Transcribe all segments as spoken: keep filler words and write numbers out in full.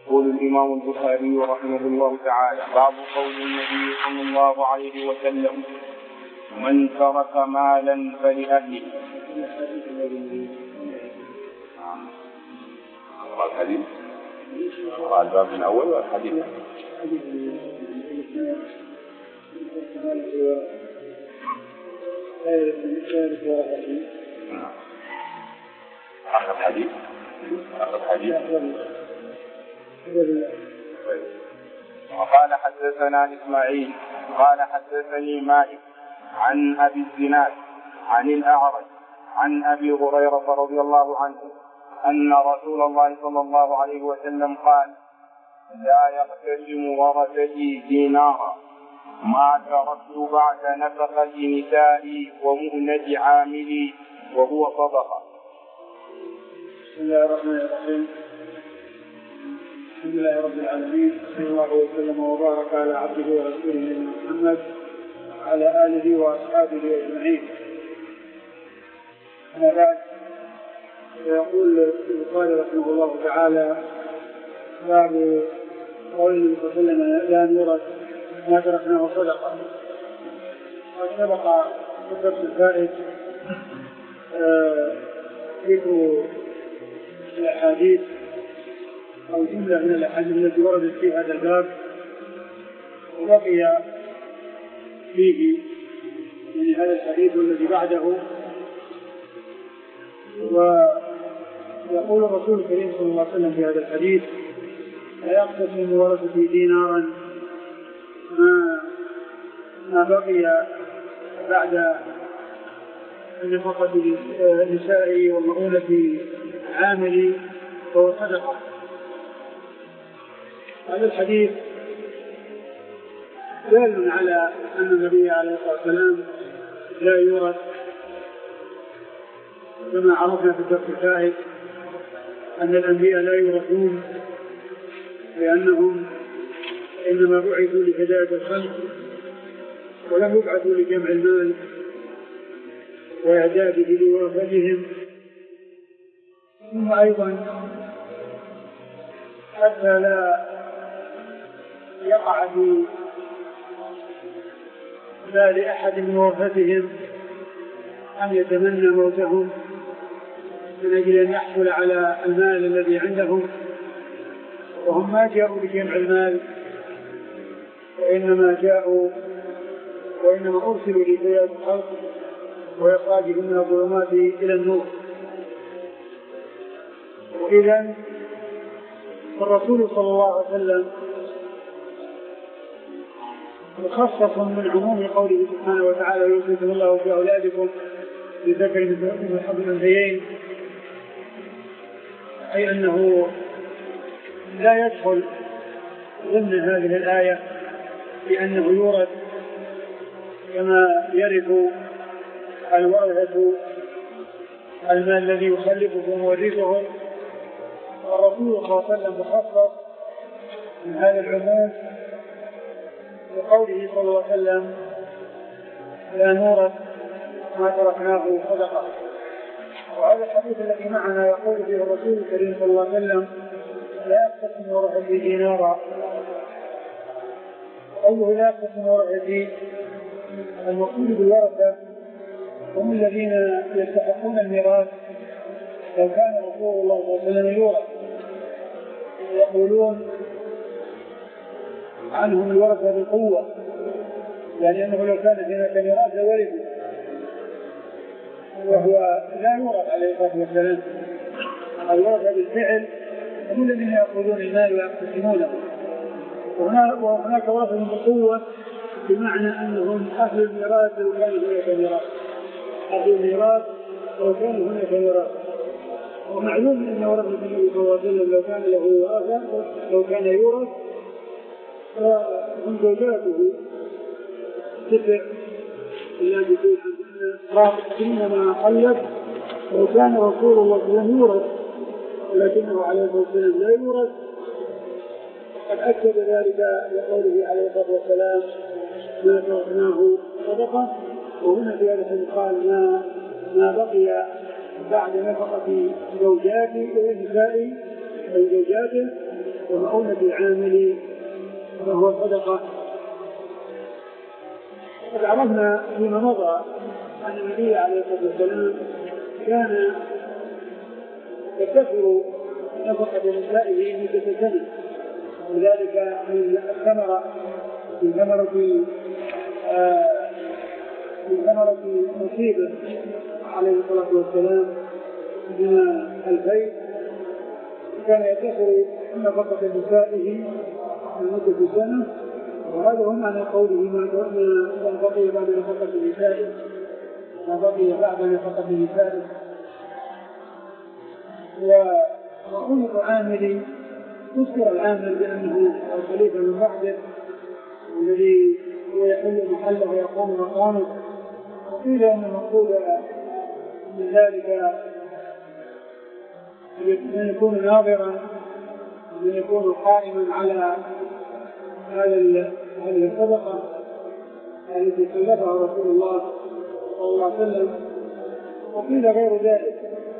يقول الإمام البخاري رحمه الله تعالى: باب قول النبي صلى الله عليه وسلم: من ترك مالا فلأهله. الحديث قال الباب من أول والحديث آخر حديث آخر حديث. وقال حدثنا إسماعيل قال حدثني مالك عن أبي الزناد عن الأعرج عن أبي هريرة رضي الله عنه أن رسول الله صلى الله عليه وسلم قال: لا يقتسم ورثتي دينارا ما تركت بعد نفقة نسائي ومؤنة عاملي وهو صدقة. بسم الله الرحمن الرحيم. الحمد لله رب العالمين، صلى الله وسلم وبارك على عبده ورسوله محمد وعلى آله وأصحابه أجمعين. أما بعد، يقول البخاري رحمه الله تعالى: باب قول النبي صلى الله عليه وسلم: لا نورث ما تركناه صدقة. قد سبق في الدرس الفائت ذكر الأحاديث أو جملة من الأحاديث التي وردت في هذا الباب، وبقي فيه من هذا الحديث الذي بعده. ويقول الرسول الكريم صلى الله عليه وسلم في هذا الحديث: لا يقتسم ورثتي دينارا ما ما بقي بعد النفقة لنسائي ومؤونة عاملي فهو صدقة. هذا الحديث دال على أن النبي عليه الصلاة والسلام لا يورث، كما عرفنا في الدرس الفائت أن الأنبياء لا يورثون، لأنهم إنما بعثوا لهداية الخلق ولم يبعثوا لجمع المال وإعداده لورثتهم. ثم أيضا حتى لا يقع في بال أحد من ورثتهم أن يتمنى موتهم من أجل أن يحصل على المال الذي عندهم، وهم ما جاءوا لجمع المال، وإنما جاءوا وإنما أرسلوا لهداية الخلق وإخراجهم من الظلمات إلى النور. وإذن الرسول صلى الله عليه وسلم مخصص من عموم قوله سبحانه وتعالى: يوصيكم الله في أولادكم للذكر مثل حظ الأنثيين، أي أنه لا يدخل ضمن هذه الآية بأنه يورث كما يرث الورثة المال الذي يخلفه ويورثه. والرسول صلى الله عليه وسلم مخصص من هذا العموم بقوله صلى الله عليه وسلم: لا نورث ما تركناه صدقة. وهذا الحديث الذي معنا يقول فيه الرسول الكريم صلى الله عليه وسلم: لا يقتسم ورثتي دينارا. قوله لا يقتسم ورثتي، المقصود بالورثة هم الذين يستحقون الميراث لو كان رسول الله صلى الله عليه وسلم يورث. يقولون عنهم الورثة بالقوة، يعني أنه لو كان هناك ميراث لورثوا، وهو لا يورث عليه الصلاة والسلام. الورثة بالفعل هم الذين يأخذون المال ويقتسمونه، وهناك ورثة بالقوة بمعنى أنهم أهل الميراث لو كان هناك ميراث، أهل الميراث لو كان هناك ميراث. ومعلوم أن ورثة النبي صلى الله عليه وسلم لو كان له ورثة لو كان يورث فهم زوجاته تسع إلا بشيء عنهن ما خلف. لو كان رسول الله صلى الله عليه وسلم يورث ولكنه عليه الصلاة والسلام لا يورث، قد أكد ذلك بقوله عليه الصلاة والسلام: ما تركناه صدقة. وهنا في هذا الحديث قال: ما ما بقي بعد نفقة زوجاتي ونسائي أو زوجاته ومؤونة العامل وهو صدقة. قد عرفنا فيما مضى أن النبي عليه الصلاة والسلام كان يكثر نفقة نسائه مدة سنة، وذلك من الثمرة من ثمرة من ثمرة مصيبة عليه الصلاة والسلام من البيت، كان يكثر نفقة نسائه مدة سنة، وهذا هم عن قوله ما بقي بعد نفقة نسائه ما بقي بعد نفقة نسائه. ومؤونة عامل تذكر العامل بأنه الخليفة من بعده الذي هو يحل محله ويقوم مقامه، وقيل أن المقصود من ذلك من يكون ناظرا من يكون قائما على هذه الصدقة التي كلفها رسول الله صلى الله عليه وسلم، وقيل غير ذلك.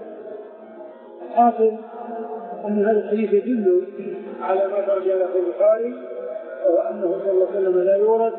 حاصل أن هذا الحديث يدل على ما ترجع في البخاري، وأنه صلى الله عليه وسلم لا يورث،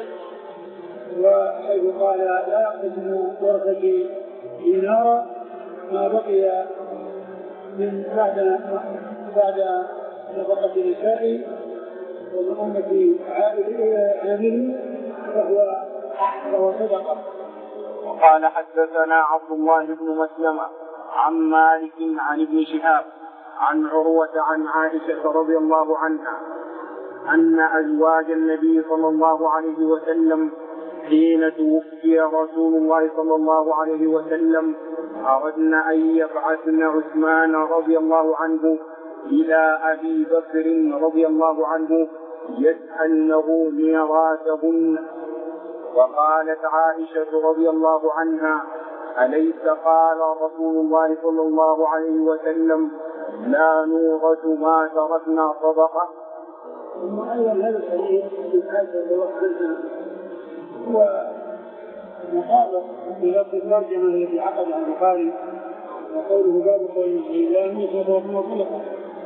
وحيث قال لا يقسم ورثتي دينارا ما بقي من بعد بعد نفقة نسائي ومؤونة عامل فهو فهو صدقة. وقال حدثنا عبد الله بن مسلمة عن مالك عن ابن شهاب عن عروة عن عائشة رضي الله عنها أن أزواج النبي صلى الله عليه وسلم حين توفي رسول الله صلى الله عليه وسلم أردن أن يبعثن عثمان رضي الله عنه إلى أبي بكر رضي الله عنه يسألنه ميراثهن، وقالت عائشة رضي الله عنها أليس قال رسول الله صلى الله عليه وسلم لا نورث ما تركنا صدقة. ثم أيضا هذا الحديث في هذا الوقت هو مطابق للفظ الترجمة التي عقد عن البخاري وقوله باب قوله لا نورث ما خلق.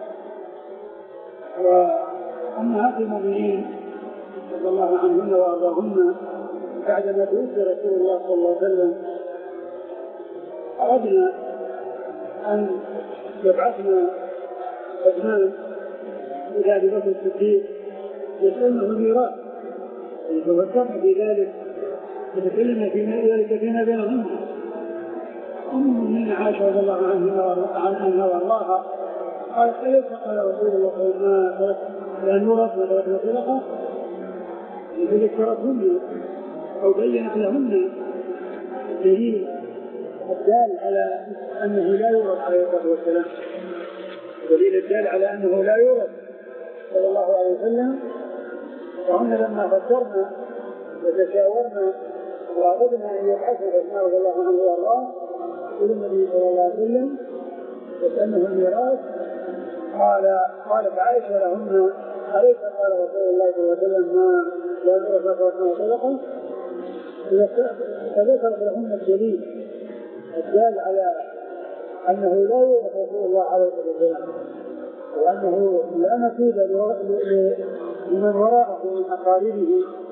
وأمهات المؤمنين رضي الله عنهن وأرضاهن بعدما توفي رسول الله صلى الله عليه وسلم أردنا أن يبعثنا عثمان إلى أبي بكر الصديق يسألنه الميراث، فذكرنا في ذلك فتكلمنا في ذلك فيما بينهن. أم المؤمنين عائشة رضي الله عنها وأرضاها قالت أليس قال رسول الله صلى الله عليه وسلم لا نورث ما تركنا صدقة؟ فذكرتهن أو بينت لهن دليل الدال على أنه لا يورث عليه الصلاة والسلام، دليل الدال على أنه لا يورث صلى الله عليه وسلم. وهن لما فكرنا وتشاورنا وأردنا أن يبعثوا عثمان رضي الله عنه وأرضاه إلى النبي صلى الله عليه وسلم يسألنه الميراث، قال قالت عائشة لهن أليس قال رسول الله صلى الله عليه وسلم ما لا نورث ما تركنا صدقة؟ فذكرت لهن الدليل الدال على أنه لا يورث رسول الله عليه الصلاة والسلام، وأنه لا نصيب لمن وراءه من أقاربه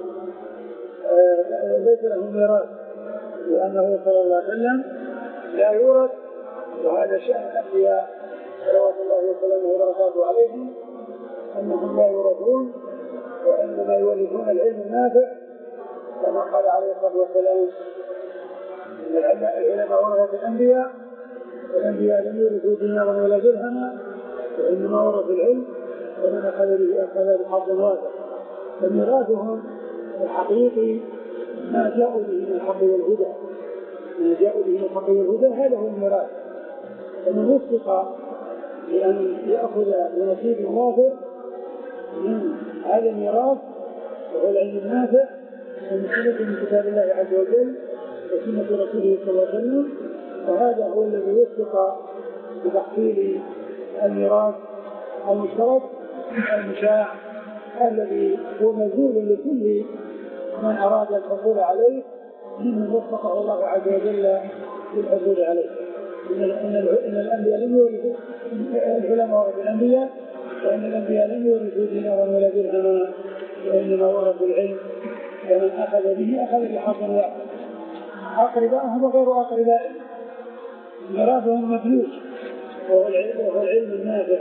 ليس له ميراث، لأنه صلى الله عليه وسلم لا يورث. وهذا شأن الأنبياء صلوات الله وسلامه وبركاته عليهم أنهم لا يورثون وإنما يورثون العلم النافع، كما قال عليه الصلاة والسلام إن العلماء ورثة الأنبياء والأنبياء لم يورثوا دينارا ولا درهما وإنما ورثوا العلم ومن أخذ به أخذ بحظ واسع. فميراثهم الحقيقي ما جاءوا به من الحق والهدى، ما جاءوا به من الحق والهدى هذا هو الميراث. فمن وفق لأن يأخذ بنصيب النافع من هذا الميراث وهو العلم النافع ومسلك من كتاب الله عز وجل وسنة رسوله صلى الله عليه وسلم، وهذا هو الذي وفق بتحصيل الميراث المشترك المشاع الذي هو مزول لكل من أراد الحصول عليه ممن وفقه الله عز وجل للحصول عليه. إن الأنبياء لم يورثوا العلماء ورثوا الأنبياء وأن الأنبياء لم يورثوا دينارا ولا درهما وإنما ورثوا العلم، ومن أخذ به أخذ بحظ واحد، أقربائهم وغير أقربائهم، ميراثهم مفلوس وهو العلم النافع.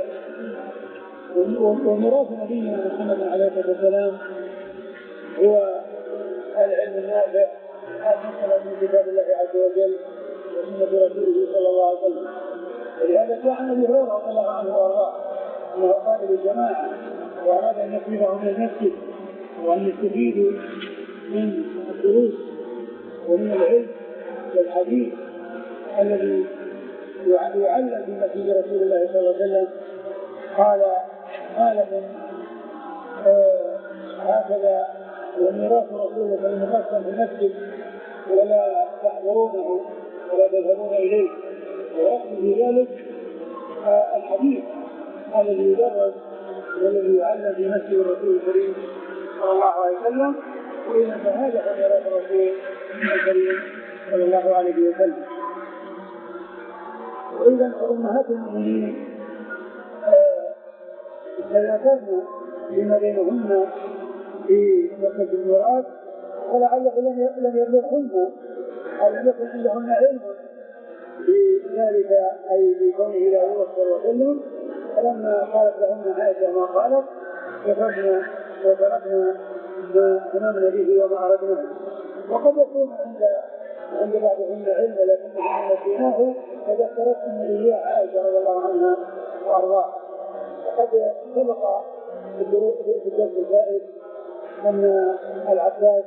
وميراث نبينا محمد عليه الصلاة والسلام هو العلم النافع المنقل من كتاب الله عز وجل وسنة رسوله صلى الله عليه وسلم. ولهذا جاء عن ابي هريره رضي الله عنه وارضاه انه قال للجماعه واراد ان يخرجهم من المسجد وان يستفيدوا من الدروس ومن العلم والحديث الذي يعلم في مسجد رسول الله صلى الله عليه وسلم. قال ما لكم آه هكذا وميراث رسول الله صلى الله عليه وسلم في المسجد ولا تحضرونه ولا تذهبون اليه، ويأخذ في ذلك آه الحديث الذي يدرس والذي يعلم في مسجد الرسول الكريم صلى الله عليه وسلم. وإذا فهذا هو ميراث الرسول الكريم صلى الله عليه وسلم. وإذا أمهات المؤمنين تذاكرنا فيما بينهن في مسجد الميراث، ولعله لم يبلغهن أو لم يكن عندهن علم بذلك أي بكونه لا يوفر وسلم. فلما قالت لهن عائشة ما قالت كفرنا وتركنا ما هممنا به وما أردناه. وقد يكون عند عند بعضهن علم لكنهن نسيناه فذكرت أن إياه عائشة رضي الله عنها وأرضاها. وقد سبق في الدرس الفائت أن العباس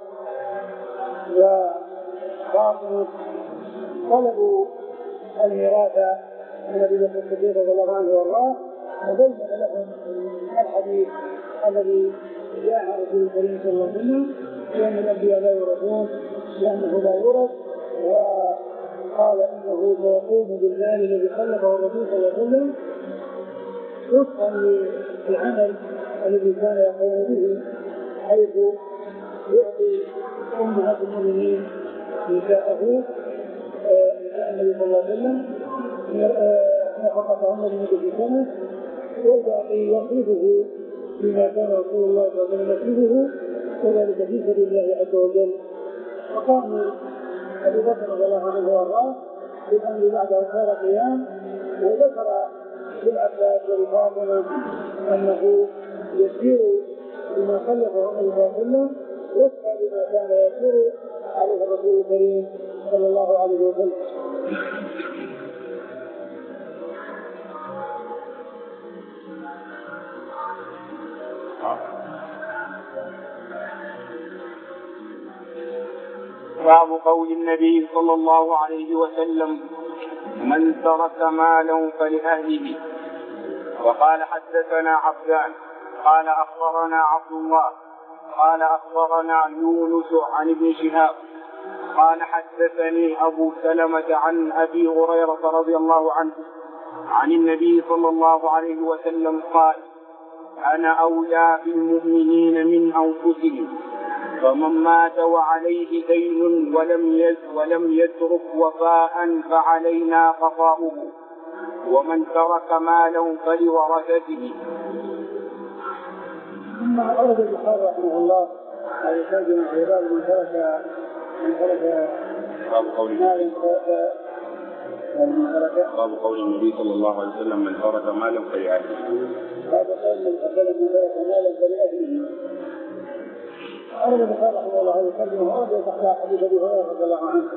وفاطمة طلبوا الميراث من أبي بكر الصديق رضي الله عنه وأرضاه، وبين لهم الحديث الذي جاء عن رسول الكريم صلى الله عليه وسلم بأن الأنبياء لا يورثون لأنه لا يورث، وقال إنه سيقوم بالمال الذي خلقه الرسول صلى الله عليه وسلم وفقا للعمل الذي كان يقوم به، حيث يعطي أمهات المؤمنين نساءه نساء النبي صلى الله عليه وسلم نفقتهن لمدة سنة، والباقي يصرفه بما كان رسول الله صلى الله عليه وسلم يصرفه وذلك في سبيل الله عز وجل. وقام أبو بكر رضي الله عنه وارضاه بالأمر بعده صار قيام، وذكر للعباس ولفاطمة أنه يسير بما خلقه النبي صلى الله عليه وسلم وفقا بما كان يسير عليه الرسول الكريم صلى الله عليه وسلم. باب قول النبي صلى الله عليه وسلم من ترك مالا فلأهله. وقال حدثنا عبدان قال أخبرنا عبد الله قال أخبرنا يونس عن ابن شهاب قال حدثني أبو سلمة عن أبي هريرة رضي الله عنه عن النبي صلى الله عليه وسلم قال أنا أولى بالمؤمنين من أنفسهم، فمن مات وعليه دين ولم ولم يترك وفاء فعلينا قضاؤه، ومن ترك مالا فلورثته. ثم أورد البخاري رحمه الله على ترجمة عباد من ترك من ترك باب قول مالا باب قول النبي صلى الله عليه وسلم من ترك مالا فلأهله. باب قول من ترك مالا فلأهله. أرد البخاري رحمه الله عليه وسلم وأرد تحت حديث أبي هريرة رضي الله عنه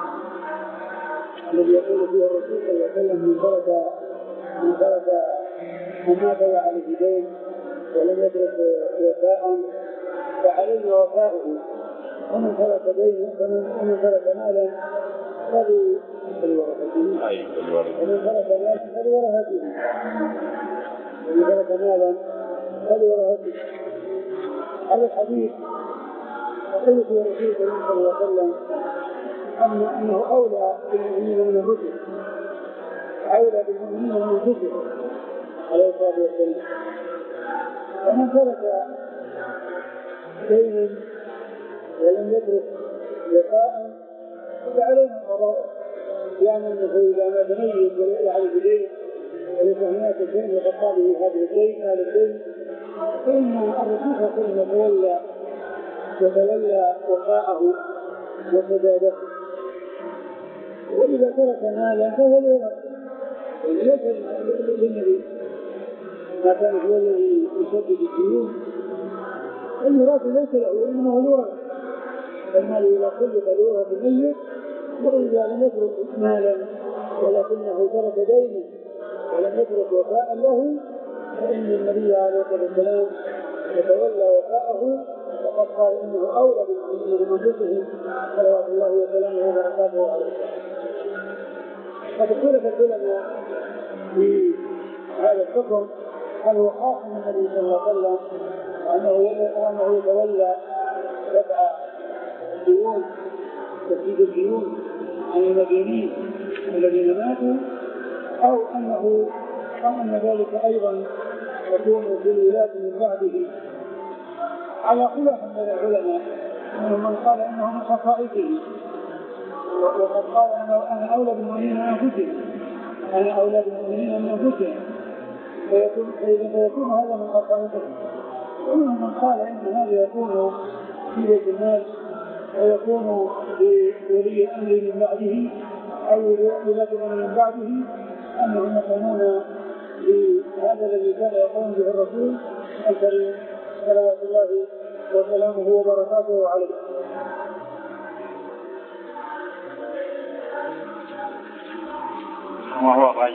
الذي يقول فيه الرسول صلى الله عليه وسلم من ترك من ترك من مات وعليه دين ولم يترك وفاء فعليه وفاؤه، ومن ترك دين ومن ترك مالا فلورثته، ومن ترك مالا فلورثته، ومن ترك مالا فلورثته. هذا الحديث يقول في رسول الله صلى الله عليه وسلم أن أنه أولى بالمؤمنين من الرسل، أولى بالمؤمنين من الرسل عليه الصلاة والسلام. ومن ترك دينا ولم يترك وفاء فعليه القضاء، يعني أنه إذا ما تميز وليس عليه دين وليس هناك شيء يغطى به هذا الشيء هذا الشيء فإن الرسول صلى الله عليه وسلم يتولى يتولى وفاءه وسداده. وإذا ترك مالا فهو لنفسه وليس للنبي ما كان هو الذي يسدد الديون. الميراث ليس له إنه الورث، المال إذا كلف الورث الميت وإذا لم يترك مالا ولكنه ترك دينا ولم يترك وفاء له فإن النبي عليه الصلاة والسلام يتولى وفاءه وقد قال إنه أولى بالمؤمنين من أنفسهم صلوات الله وسلامه وبركاته عليه. فتختلف العلماء في هذا الحكم هل هو خاص من النبي صلى الله عليه وسلم وأنه يتولى دفع الديون تسديد الديون عن المدينين الذين ماتوا أو أنه أو أن ذلك أيضا يكون في الولاة من بعده. على خلاف من العلماء منهم من قال انه من خصائصه وقد قال انا اولى بالمؤمنين من انفسهم انا اولى بالمؤمنين من انفسهم فيكون فيكون هذا من خصائصه. ومنهم من قال ان هذا يكون في بيت المال ويكون لولي الامر من بعده او ولاة الامر من بعده انهم يقومون بهذا الذي كان يقوم به الرسول الكريم صلوات الله وسلامه وبركاته عليه. وهو ضعيف.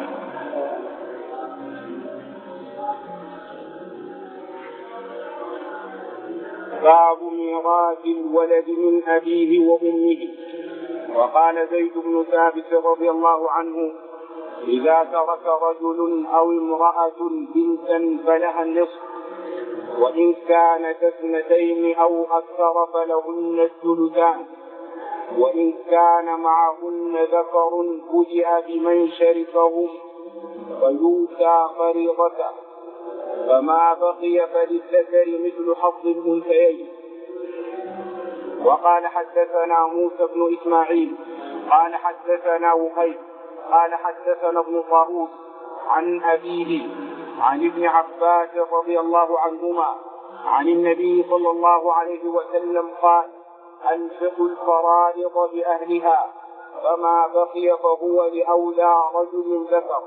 باب ميراث الولد من أبيه وأمه. وقال زيد بن ثابت رضي الله عنه: إذا ترك رجل أو امرأة بنتا فلها النصف، وإن كانت اثنتين أو أكثر فلهن الثلثان، وإن كان معهن ذكر فجئ بمن شركهم ويؤتى فريضته، فما بقي فللذكر مثل حظ الأنثيين. وقال حدثنا موسى بن إسماعيل قال حدثنا وهيب قال حدثنا ابن طاووس عن أبيه عن ابن عباس رضي الله عنهما عن النبي صلى الله عليه وسلم قال: أنفقوا الفرائض بأهلها، فما بقي فهو لأولى رجل ذكر.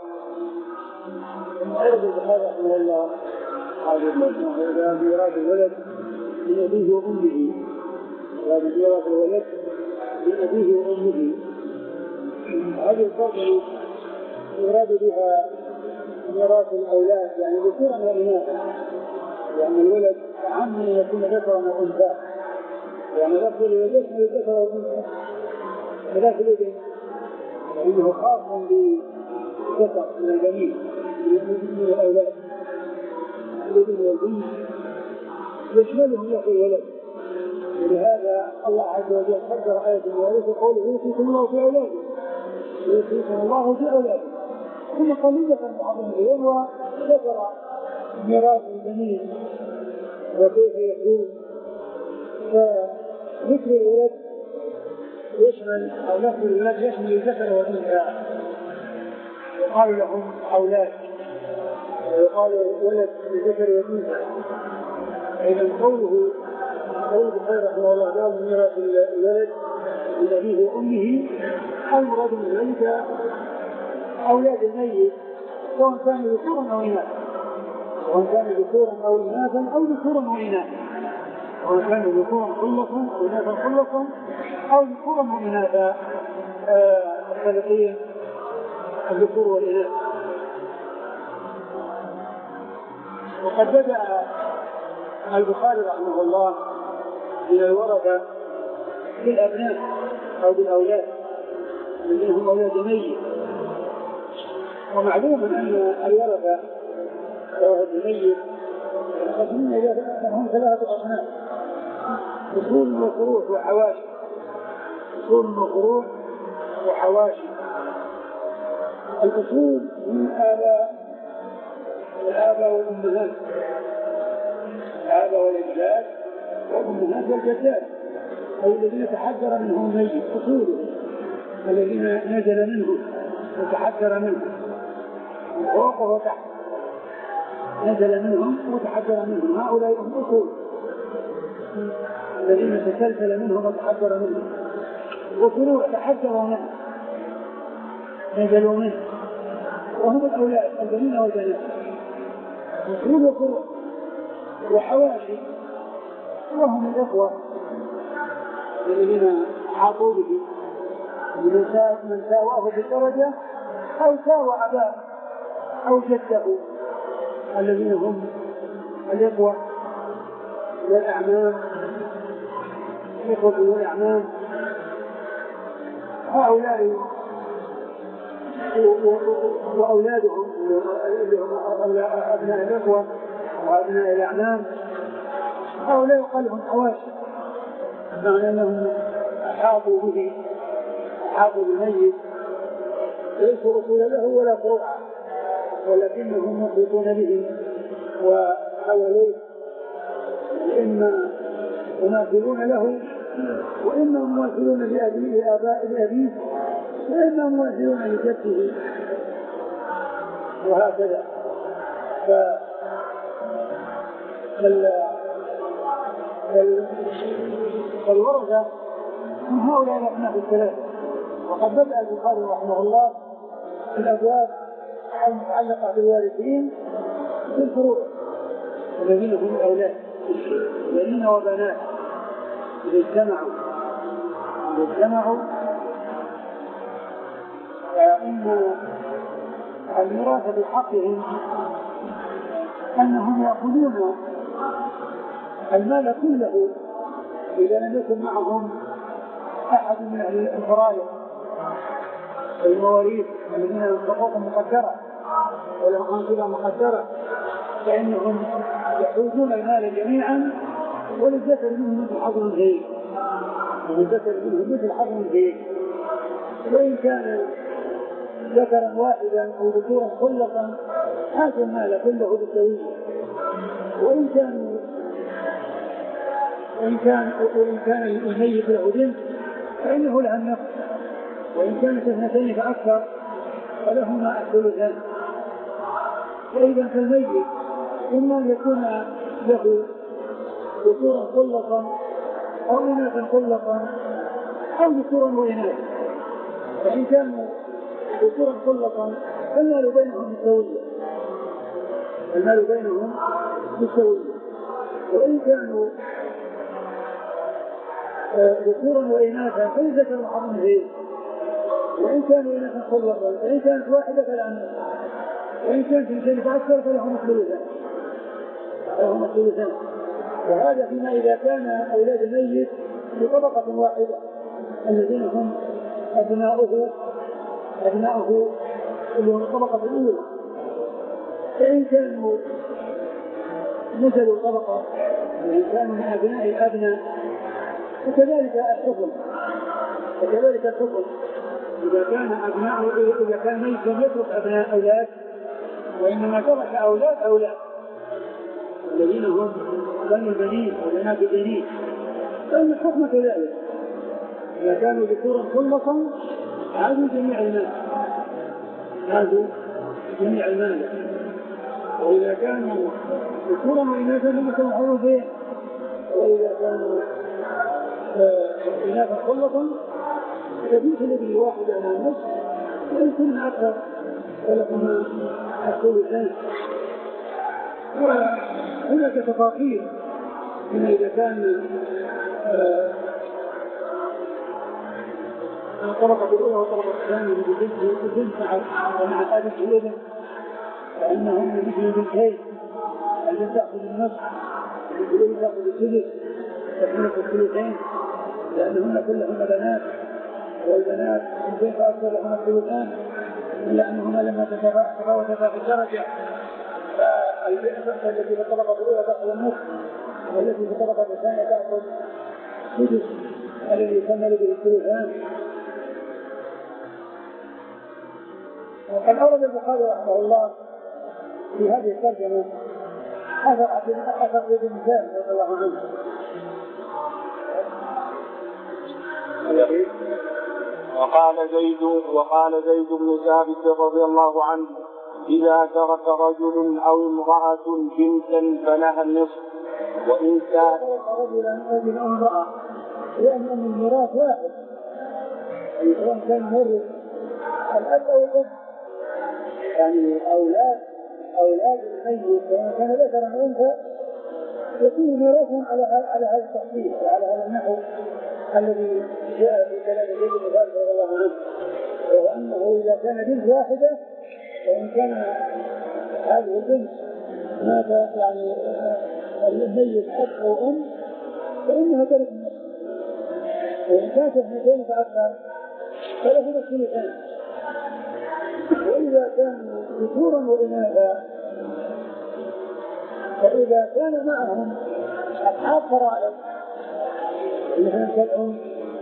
أرد البخاري رحمه الله إذا ميراث الولد من أبيه وأمه، إذا ميراث الولد من أبيه وأمه، هذه الفرق يراد بها ميراث الأولاد يعني ذكورا وإناثا، لأن الولد عم يكون ذكرا وأنثى، يعني لفظ الولد ذكر وأنثى، خلاف الابن لأنه خاص بذكر من الجميع من الأولاد. الابن والبنت يشملهم لفظ الولد، ولهذا الله عز وجل قدر آية الوارث وقوله: يوصيكم الله في أولاده، يوصيكم الله في أولاده. ثم قال: ذكر بعض العلم وذكر ميراث البنين وكيف يكون. فذكر الولد يشمل أو لفظ الولد يشمل الذكر والأنثى، يقال لهم أولاد ويقال ولد للذكر والأنثى. إذا قوله قول البخاري رحمه الله قال ميراث الولد من أبيه وأمه، المراد من ذلك أولاد الميت سواء كانوا ذكورا أو إناثا، سواء كانوا ذكورا أو إناثا أو ذكورا وإناثا، سواء كانوا ذكورا خلصا أو إناثا خلصا أو ذكورا وإناثا الخلقين الذكور والإناث. وقد بدأ البخاري رحمه الله من الورثة بالأبناء أو بالأولاد منهم أولاد الميت. ومعلوم أن الورثة أولاد الميت ينقسمون إلى ثلاثة أصناف: أصول وفروع وحواشي. أصول وفروع وحواشي. الأصول من الآباء والآباء والأمهات، الآباء والأجداد والأمهات والجدات، أو الذين تحذر منهم الميت، أصولهم الذين نزل منهم وتحذر منهم. فوق وتحت، نزل منهم وتحذر منهم، هؤلاء هم أصول الذين تسلسل منهم وتحذر منهم، وفروع تحذروا منه نزلوا منه، وهم الأولاد البنين والبنات، أصول وفروع وحواشي، وهم الإخوة الذين حاطوا به من ساواه بالدرجة أو ساوى أباه أو جده، الذين هم الإخوة والأعمام، الإخوة والأعمام، هؤلاء وأولادهم أبناء الإخوة وأبناء الأعمام، هؤلاء يقال لهم حواشي، معنى أنهم أحاطوا به، أحاطوا بالميت، ليسوا أصول له ولا فروعا، ولكنهم محيطون به وحواليه، إما مماثلون له وإما مماثلون لأبيه آباء لأبيه وإما مماثلون لجده، وهكذا. فالورثة من هؤلاء الأحناف الثلاثة. وقد بدأ البخاري رحمه الله في الأبواب المتعلقة بالوارثين بالفروع الذين هم الأولاد بنين وبنات، إذا اجتمعوا إذا اجتمعوا فإن الميراث بحقهم أنهم يأخذون المال كله إذا لم يكن معهم أحد من الفرائض المواريث الذين لهم حقوق مقدرة ولهم أنصبة مقدرة، فإنهم يحوزون المال جميعا وللذكر منهم مثل حظ الأنثيين، وللذكر منهم مثل حظ الأنثيين، وإن كان ذكرا واحدا أو ذكورا خلقا حاز المال كله بالسوية، وإن كان وإن كان وإن كان الميت له بنت فإنه لها النصف، وإن كانت اثنتين فأكثر فلهما الثلثان. وإذا فالميت إما أن يكون له ذكورا خلقا أو إناثا خلقا أو ذكورا وإناثا، فإن كانوا ذكورا خلقا فالمال بينهم بالسوية، المال بينهم بالسوية، وإن كانوا ذكورا وإناثا فلذكر حظ الأنثيين، وإن كانوا إناثا خلقا فإن كانت واحدة فلا النصف، وإن كانت اثنتين فأكثر فلهم الثلثان فلهم الثلثان. وهذا فيما إذا كان أولاد الميت بطبقة واحدة الذين هم أبناؤه أبناؤه اللي هم الطبقة الأولى، فإن كانوا نزلوا الطبقة وإن كانوا من أبناء الأبناء فكذلك الحكم فكذلك الحكم إذا كان أبناء إذا كان ميت لم يترك أبناء أولاد وإنما ترك أولاد أولاد الذين هم بنو البنين وبنات البنين، فإن الحكم كذلك إذا كانوا ذكورا خلقا عادوا جميع المال عادوا جميع المال، وإذا كانوا ذكورا وإناثا لم يكونوا به، وإذا كانوا إناثا خلقا فبنت الذي واحد على النصف، وإن كنا أكثر فلهما الثلثان. وهناك تفاصيل إن إذا كان الطبقة الأولى والطبقة الثانية بالبنت مع الأب والابن فإنهم مثل البنتين، البنت تأخذ النصف والابن تأخذ الثلث تكون الثلثين لأنهن كلهن بنات، والبنات البنت أكثر لهن الثلثان إلا أنهما لما تفاوتا في الدرجة فالبنت التي في الطبقة الأولى تأخذ النصف والتي في الطبقة الثانية تأخذ السدس الذي يكمل به الثلثان. وقد أورد البخاري رحمه الله في هذه الترجمة أثر أثر ابن مثال رضي الله عنه. وقال زيد وقال زيد بن ثابت رضي الله عنه إذا ترك رجل أو امرأة بنتا فلها النصف وإن كان رجلا أو امرأة، لأن الميراث واحد، سواء كان مورث الأب أو الأم، يعني أولاد أولاد الميت سواء كان ذكرا أو أنثى يكون ميراثهم على على هذا التحديد وعلى هذا النحو الذي جاء في كلام زيد بن ثابت رضي الله عنه، وهو أنه إذا كان بنت واحدة وإن كان هذه البنت مات يعني الميت أب أو أم فإنها ترث النصف، وإن كانت اثنتين فأكثر فله الثلثان. وإذا كانوا ذكورا وإناثا فإذا كان معهم أصحاب فرائض مثل كالأم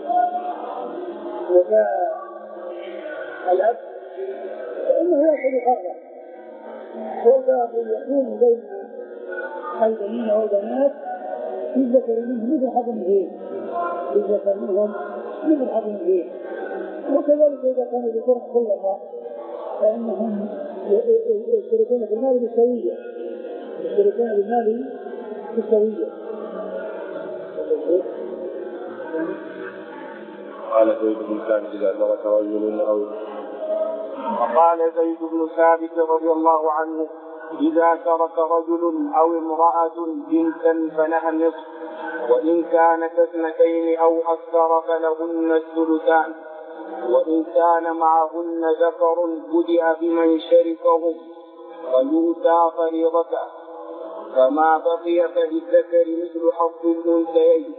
وكالأب فإنه يأخذ فرضا، والباقي يكون بين البنين والبنات يذكر منهم مثل حظ الأنثيين، يذكر منهم مثل حظ الأنثيين. وكذلك إذا كانوا ذكورا خلقا فإنهم يشتركون في المال بالسوية، يشتركون بالمال بالسوية. قال زيد بن ثابت إذا ترك رجل أو وقال زيد بن ثابت رضي الله عنه إذا ترك رجل أو امرأة بنتا فلها النصف وإن كانت اثنتين أو أكثر فلهن الثلثان وإن كان معهن ذكر بدأ بمن شركهم ويؤتى فريضته فما بقي فللذكر مثل حظ الأنثيين.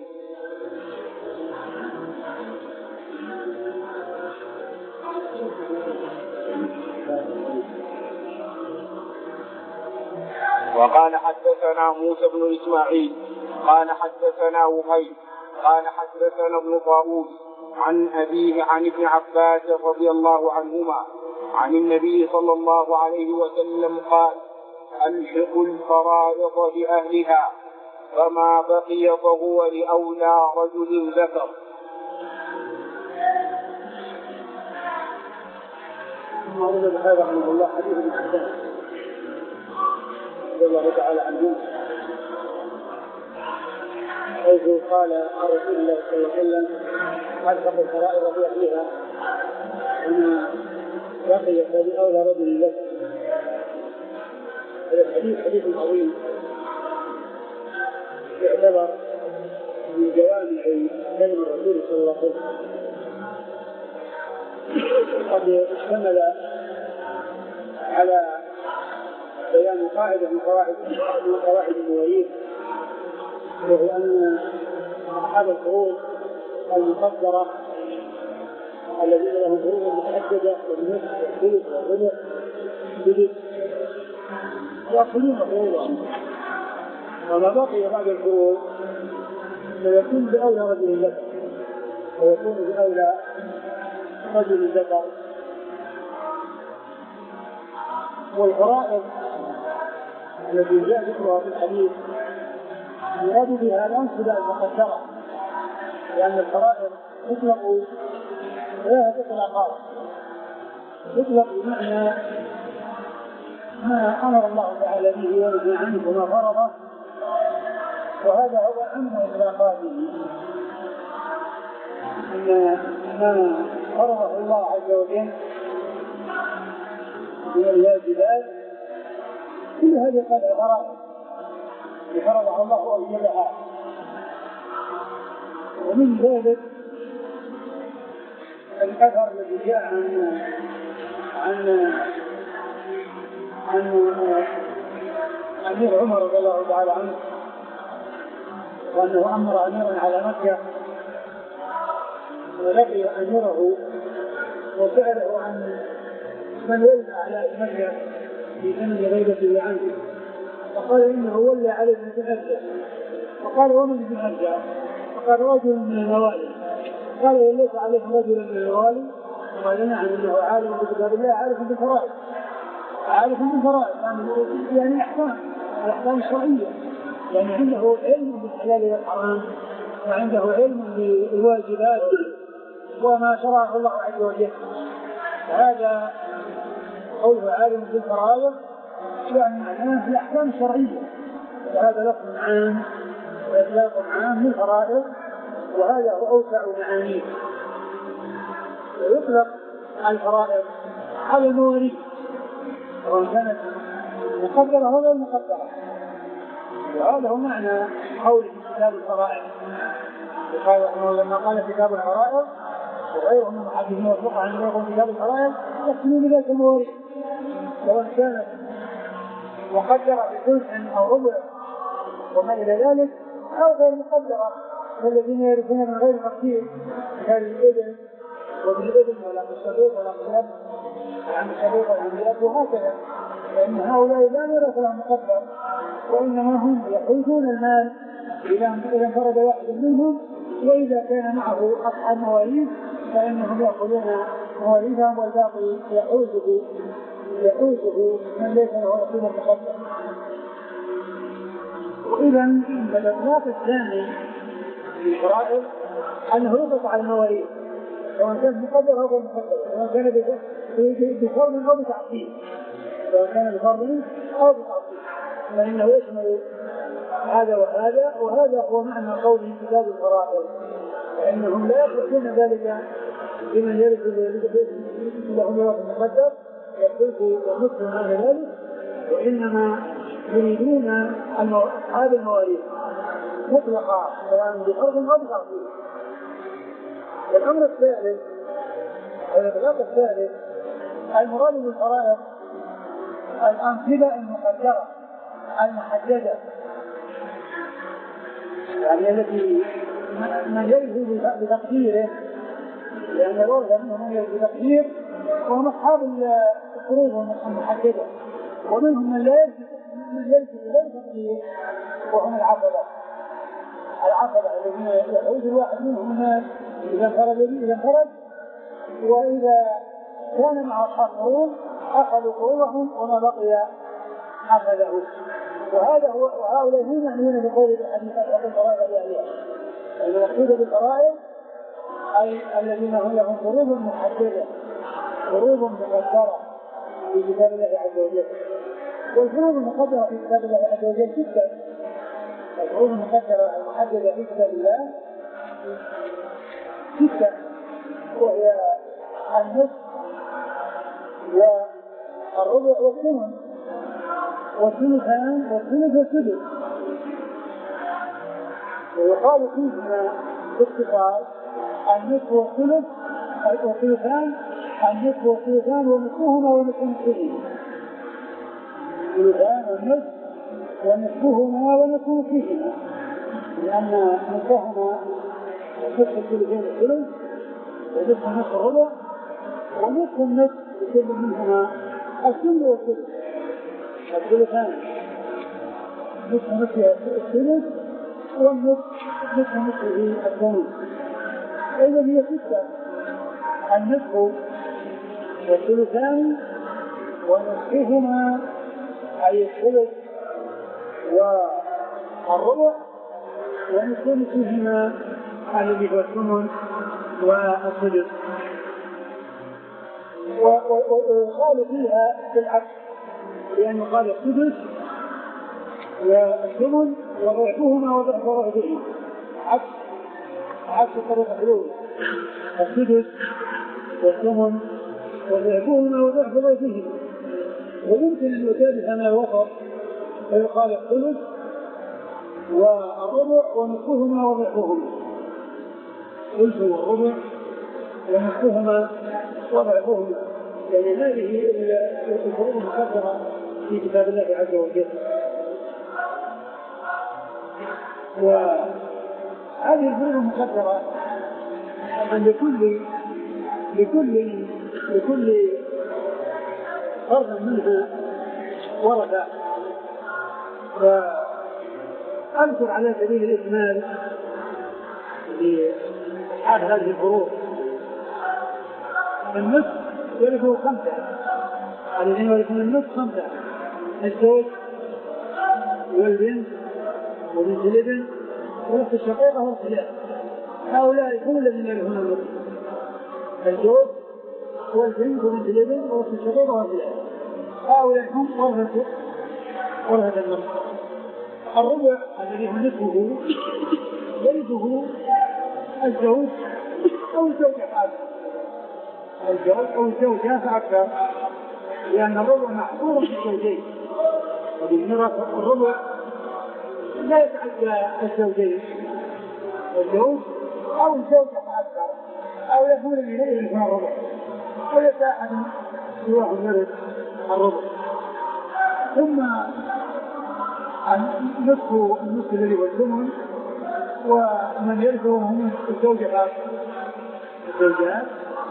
وقال حدثنا موسى بن إسماعيل قال حدثنا وهيب قال حدثنا ابن طاووس عن أبيه عن ابن عباس رضي الله عنهما عن النبي صلى الله عليه وسلم قال ألحقوا الفرائض بأهلها فما بقي فهو لأولى رجل ذكر. ورد هذا عن الله حديث ابن عباس رضي الله تعالى عنه حيث قال عن رسول الله صلى الله عليه وسلم ألحق الفرائض بأهلها وما بقي فلأولى رجل ذكر. هذا الحديث حديث عظيم يعتبر من جوامع كلم الرسول صلى الله عليه وسلم، قد اشتمل على بيان قاعدة من قواعد من قواعد المواريث، وهو أن أصحاب الفروض المقدرة الذين لهم فروض متعددة والنصف والثلث والربع بجزء يأخذون فروضهم، وما بقي بعد الفروض فيكون بأولى رجل ذكر ويكون بأولى رجل ذكر. والفرائض التي جاء ذكرها في الحديث يراد بها الأنصبة المقدرة، لأن الفرائض تطلق ثلاثة إطلاقات، تطلق بمعنى ما أمر الله تعالى به ونهى عنه وما فرضه، وهذا هو أهم إطلاقاته، أن ما فرضه الله عز وجل من الواجبات كل هذه قد فرض فرضها الله وأوجبها. ومن ذلك الأثر الذي جاء عن عن عن أمير عمر رضي الله تعالى عنه وأنه أمر أميرا على مكة ولقي أميره وسأله عن من ولى على مكة في زمن غيبته عنه، فقال إنه ولى عليه ابن حجة. فقال ومن ابن حجة؟ فقال رجل من الموالي. قال وليس عليه رجل من الموالي؟ قال نعم إنه عالم بكتاب الله عارف بالفرائض، عارف بالفرائض يعني أحكام الأحكام الشرعية، يعني عنده علم بالحلال والحرام وعنده علم بالواجبات وما شرعه الله عز وجل. هذا قوله عالم بالفرائض يعني معناه في الأحكام الشرعية، وهذا لفظ عام وإطلاق عام للفرائض، وهذا هو أوسع معانيه. ويطلق الفرائض على المواريث سواء كانت مقدرة أو غير مقدرة، وهذا هو معنى قوله في كتاب الفرائض. لما قال كتاب الفرائض وغيره من المحدثين والفقهاء عن يقول كتاب الفرائض يقصدون بذلك المواريث سواء كانت مقدرة بجزء أو ربع وما إلى ذلك أو غير مقدرة، والذين يرثون من غير تقدير كالإبن وبالإبن ولا بالشقيق ولا بالأب عن الشقيق ولا بالأب وهكذا، لأن هؤلاء لا يرث لهم مقدر وإنما هم يحوزون المال إذا انفرد واحد منهم، وإذا كان معه أصحاب مواريث فإنهم يأخذون مواريثهم والباقي يحوزه يحوزه من ليس له نصيب مقدر. وإذا الإطلاق الثاني للفرائض أنه يطلق على المواريث سواء كان مقدر أو غير مقدر، سواء كان بفرض أو بتعطيل، سواء كان بفرض أو بتعطيل، فإنه يشمل هذا وهذا، وهذا هو معنى قوله كتاب الفرائض، فإنهم لا يخصون ذلك بمن يرث له ميراث مقدر يخص ونصف معنى ذلك، وإنما يريدون أصحاب المواريث مطلقة سواء بفرض أو بتعطيل. والأمر الثالث الإطلاق الثالث المراد بالفرائض الأنصبة المقدرة المحددة، يعني التي من يرث بتقديره، لأن الورثة منهم من يرث بتقدير وهم أصحاب الفروض المحددة، ومنهم من لا يرث بغير تقدير وهم العصبة العصبة الذين يحوز الواحد منهم الناس إذا انفرد إذا انفرد وإذا كان مع أصحاب الفروض أخذوا فروضهم وما بقي أخذه. وهذا هو وهؤلاء هم يعنون بقول الحديث عن الفرائض لأهلها، المقصود بالفرائض أي الذين هم لهم فروض محددة فروض مقدرة في كتاب الله عز وجل. والفروض المقدرة في كتاب الله عز وجل ستة، الفروض المقدرة المحددة في كتاب الله ستة، وهي النصف والربع والثمن والثلثان والثلث والسدس. ويقال فيهما باختصار النصف والثلث والثلثان النصف والثلثان ونصفهما ونصف نصفهما الثلثان والنصف ونصفهما ونصف نصفهما، لأن نصفهما نصف الثلثين الثلث ونصف نصف الربع ونصف النصف لكل منهما الثلث والثلث الثلثان نصف نصف الثلث والنصف نصف نصفه الثمن. إذا هي ستة، النصف والثلثان ونصفهما أي الثلث والربع ونصف نصفهما الذي هو الثمن والسدس. وقال فيها بالعكس، لأنه قال السدس والثمن وضعفهما وضعف ضعفه، عكس عكس الطريقة الأولى، السدس والثمن وضعفهما وضعف ضعفه. ويمكن أن يتابع ما الوسط فيقال الثلث والربع ونصفهما وضعفهما، الثلث والربع ونصفهما وضعفهما، يعني هذه الفروض المقدرة في كتاب الله عز وجل. وهذه الفروض المقدرة لكل لكل لكل فرد منها ورثة. فأذكر على سبيل الإجمال لأحد هذه الفروض. النصف يرثه خمسة، الذين يرثون النصف خمسة: الزوج والبنت وبنت الابن ونصف الشقيقة والخلاف. هؤلاء هم الذين يرثون النصف: الزوج والبنت وبنت الابن ونصف الشقيقة والخلاف. هؤلاء هم ورثة ورثة المرء. الربع الذي هو نصفه يرثه الزوج أو الزوجة فأكثر، الزوج أو الزوجة فأكثر، لأن الربع محصور في الزوجين، وبالميراث الربع لا يتعدى الزوجين، الزوج أو الزوجة فأكثر، أو يكون إليه الإنسان الربع أو يتأحد سواه يرث الربع. ثم النصف النصف الذي هو الثمن، ومن يرثه هم الزوجة الزوجات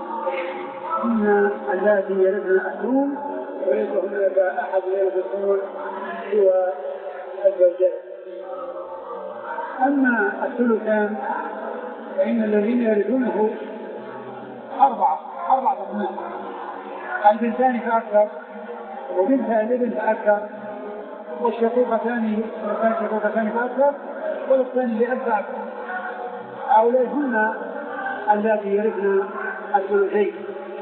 إن اللاتي يرثن الثمن ويرثهن أحد يرث الثمن سوى الزوجات. أما الثلثان فإن الذين يرثونه أربعة أربعة أبناء، البنتان فأكثر وبنتا الابن فأكثر، والشقيقتان والشقيقتان فأكثر، والثاني لأب فأكثر. هؤلاء هن اللاتي يرثن الثلثين.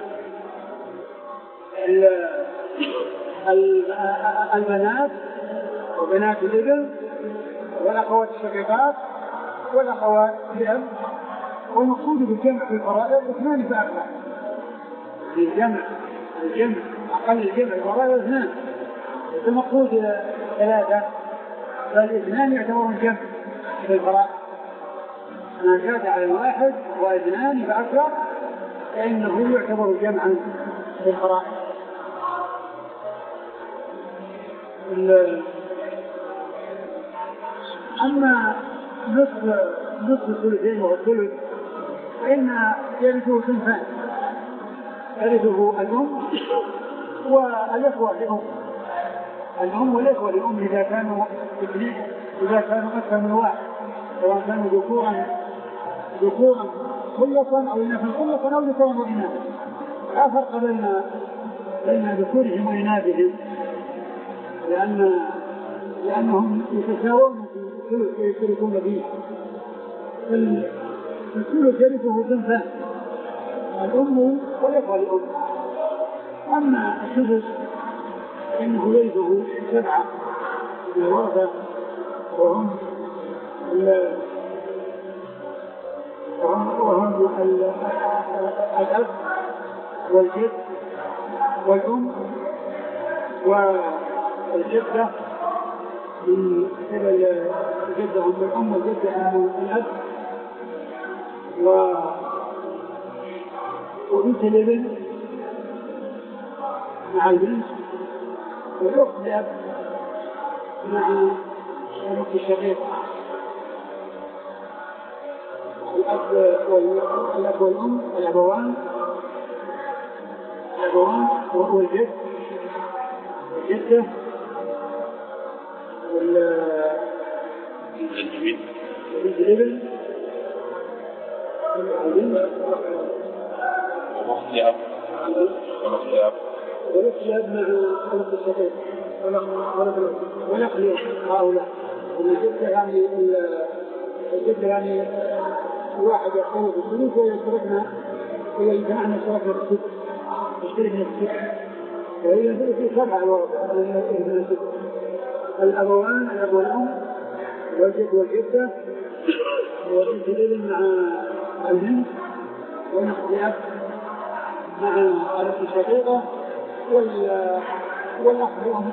البنات وبنات الابن والأخوات الشقيقات والأخوات لأب، والمقصود بالجمع في الفرائض اثنان فأكثر. الجمع الجمع أقل الجمع الفرائض اثنان، المقصود ثلاثة، فالاثنان يعتبرون جمع في الفرائض. ما زاد على الواحد واثنان فأكثر فإنه يعتبر جمعا في الفرائض. أما نصف نصف الثلثين وهو الثلث فإن يرثه صنفان، يرثه الأم والإخوة لأم، الأم والإخوة لأم إذا كانوا إذا كانوا أكثر من واحد، سواء كانوا ذكورا ذكورا خلصا أو إناثا خلصا أو ذكورا وإناثا، لا فرق بين بين ذكورهم وإناثهم، لأن لأنهم يتساوون في الثلث ويشتركون فيه. الثلث يرثه صنفان، الأم والإخوة لأم. أما السدس فإنه يرثه سبعة الورثة، وهم وهم الأب والجد والأم والجدة من قبل الجدة هم الأم والجدة هم الأب، وبنت الابن مع البنت، والأخت لأب مع الأخت الشقيقة. الأب والأب والأم الأبوان الأبوان والجد والجدة وبنت الابن والبنت والأخت لأب والأخت لأب والأخت لأب مع الأخت الشقيقة والأخ لأب. هؤلاء الجدة يعني الجدة يعني الواحد يقوم بالسلوك ويشتركنا ويجمعنا اشتركنا بالسلوك يشتركنا بالسلوك، وهي في سبعة الوضع من السلوك: الأبوان الأب والأم والجد والجدة وبنت الابن مع البنت والأخت لأب مع الأخت الشقيقة والأخ لأم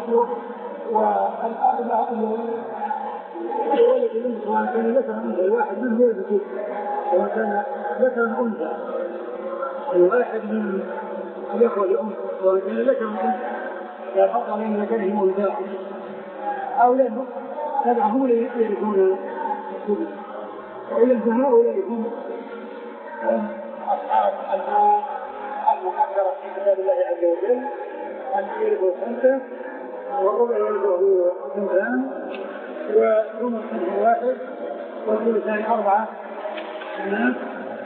والولد الأم سواء كان ذكر أنثى، الواحد منهم يرث فيه سواء كان ذكر أنثى، الواحد من الإخوة لأم سواء كان ذكر أنثى لا فرق بين ذكرهم وأنثاهم. هؤلاء سبعة هم الذين يرثون السدس، وإذا انتهى هؤلاء هم أصحاب المال المقدرة في كتاب الله عز وجل أن يرثوا خمسة، والربع يرثه ثلثان، وثمن صنف واحد، والثلثان أربعة أبناء،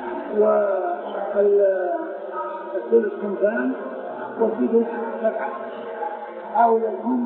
والثلث ثلثان، والسدس سبعة. هؤلاء هم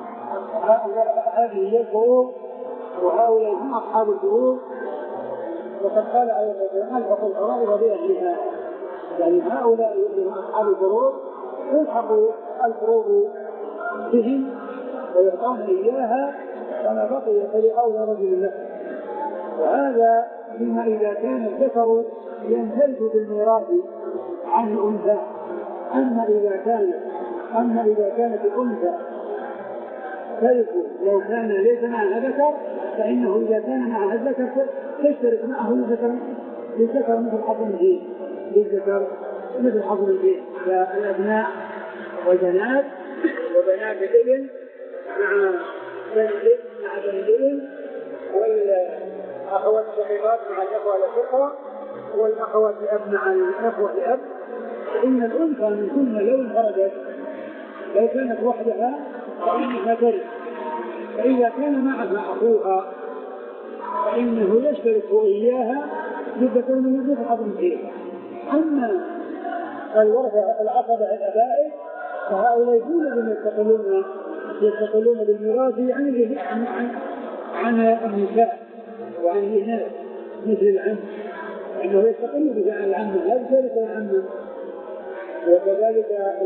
هذه هي الفروض، وهؤلاء هم أصحاب الفروض. وقد قال عليه الصلاة ألحق الفرائض بأهلها، يعني هؤلاء هم أصحاب الفروض يلحق الفروض بهم ويعطون إياها فما بقي فلأولى رجل له. وهذا مما إذا كان الذكر ينفرد بالميراث عن الأنثى. أما إذا كان أما إذا كانت الأنثى ترث لو كان ليس معها ذكر فإنه إذا كان معها الذكر تشترك معه الذكر للذكر مثل حظ الجيل للذكر مثل حظ الجيل. فالأبناء والبنات وبنات الابن مع بني الابن مع بني الابن، والأخوات الشقيقات مع الأخوة الأشقاء، والأخوات الأب مع الأخوة الأب. فإن الأنثى من كل لو انفردت لو كانت وحدها فإنها ترث، فإذا كان معها أخوها فإنه يشترك إياها للذكر مثل حظ الجيل. أما الورثة العصبة الآباء فهؤلاء يكونون يستقلون يستقلون بالميراث عن عن عن النساء وعن الإناث مثل العم، أنه يستقل به عن العم لا يشارك العم. وكذلك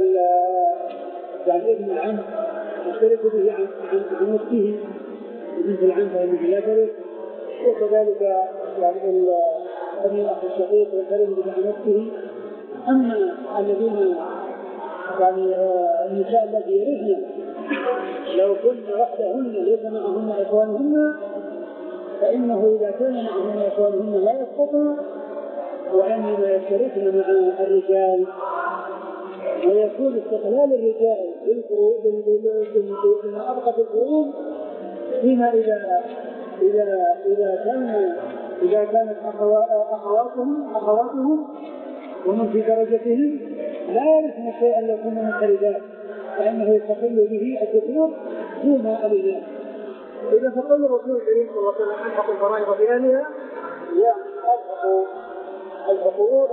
يعني ابن العم يشترك به عن عن أخته مثل العم فإنه لا يشارك. وكذلك يعني ابن الأخ الشقيق يشترك به عن أخته. أما الذين يعني النساء التي يرثن لو كن وحدهن ليس معهن إخوانهن فإنه إذا كان معهن إخوانهن لا يسقطن، وإنما يشتركن مع الرجال، ويكون استقلال الرجال بما أبقى في الفروض فيما إذا إذا إذا كان إذا كانت أخواتهم أخواتهم ومن في درجتهم لا يرثن شيئا لو كنا منفردات، فإنه يستقل به الذكور دون الإناث. إذا فقال الرسول الكريم صلى الله عليه وسلم ألحق الفرائض بأهلها، يعني ألحقوا الحقوق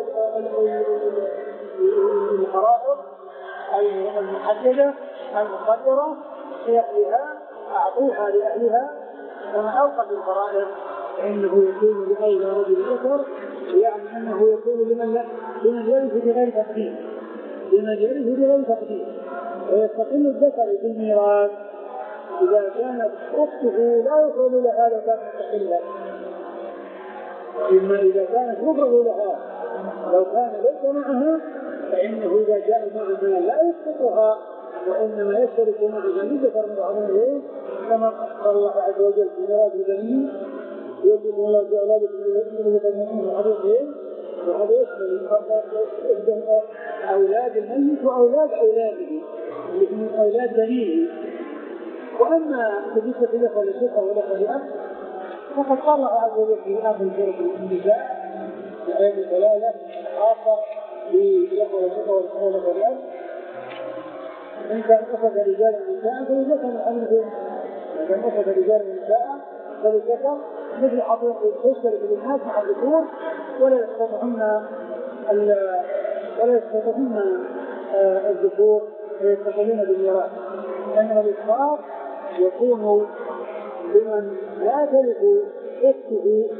الفرائض المحددة المقدرة في أهلها أعطوها لأهلها، كما أوقف الفرائض فإنه يكون لأولى رجل ذكر، يعني أنه يكون لمن لا لمن يرث بغير تقدير لمن يرث بغير تقدير ويستقل الذكر في الميراث إذا كانت أخته لا يفرض لها لو كانت مستقلة. إما إذا كانت يفرض لها لو كان ليس معها فإنه إذا جاء معها لا يسقطها وإنما يشترك معها لذكر من عظيمه، كما قال الله عز وجل في ميراث البنين يجب الله في أولادكم لذكر من عظيمه، وهذا يشمل أولاد الميت وأولاد أولاده من أولاد بنيه. وأما بالنسبة للأخوة الشقة والأخوة الأب فقد قال الله عز وجل في آخر سورة النساء في آية الثلاثة خاصة بالأخوة الشقة والأخوة الأب: إن كان أخذ رجال النساء فلذكر حمله، إن كان أخذ رجال النساء فلذكر مثل حقيقة تشترك بالناس مع الذكور ولا يستطيعون ولا يستطيعون الذكور ويستقلون بالميراث. إنما الإسقاط يكون لمن لا ترث أخته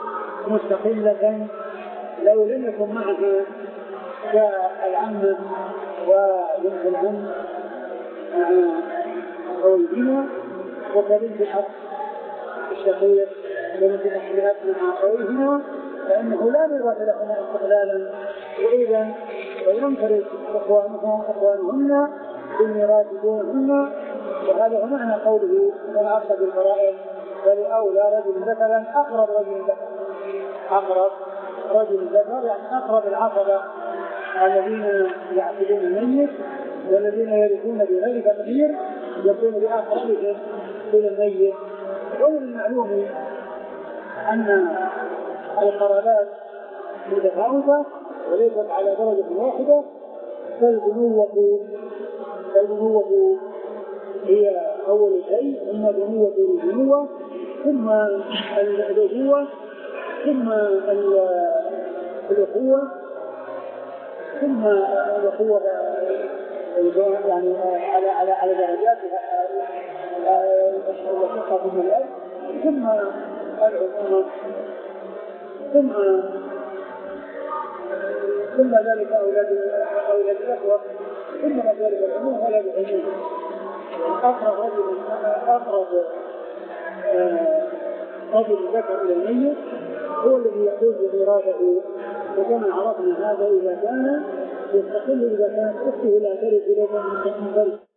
مستقلة لو لم يكن معها كالعمة وبنت العم مع أخويهما، وكبنت الأخ الشقيق وبنت الأخ مع أخويهما، فإنه لا ميراث لهما استقلالا، وإذا وينفرد إخوانهم إخوانهن بالميراث دونهن. وهذا هو معنى قوله من أخذ الفرائض فلأولى رجل ذكرا أقرب رجل ذكر أقرب رجل ذكر يعني أقرب العصبة الذين يعقدون الميت والذين يرثون بغير تقدير يكون بأقربهم إلى الميت. ومن المعلوم أن القرابات متفاوتة وليست على درجة واحدة، فالبنوة فالبنوة هي أول شيء، ثم بنوة البنوة، ثم الأبوة، ثم الأخوة، ثم الأخوة يعني على على على درجاتها الشقة ثم الأب، ثم العمومة، ثم ثم ذلك أولاد أولاد الأخوة، ثم ذلك العموم ولا العموم. أقرب رجل أقرب رجل ذكر إلى الميت هو الذي يحوز ميراثه، وكما عرفنا هذا إذا كان يستقل إذا كانت أخته لا ترث إذا كان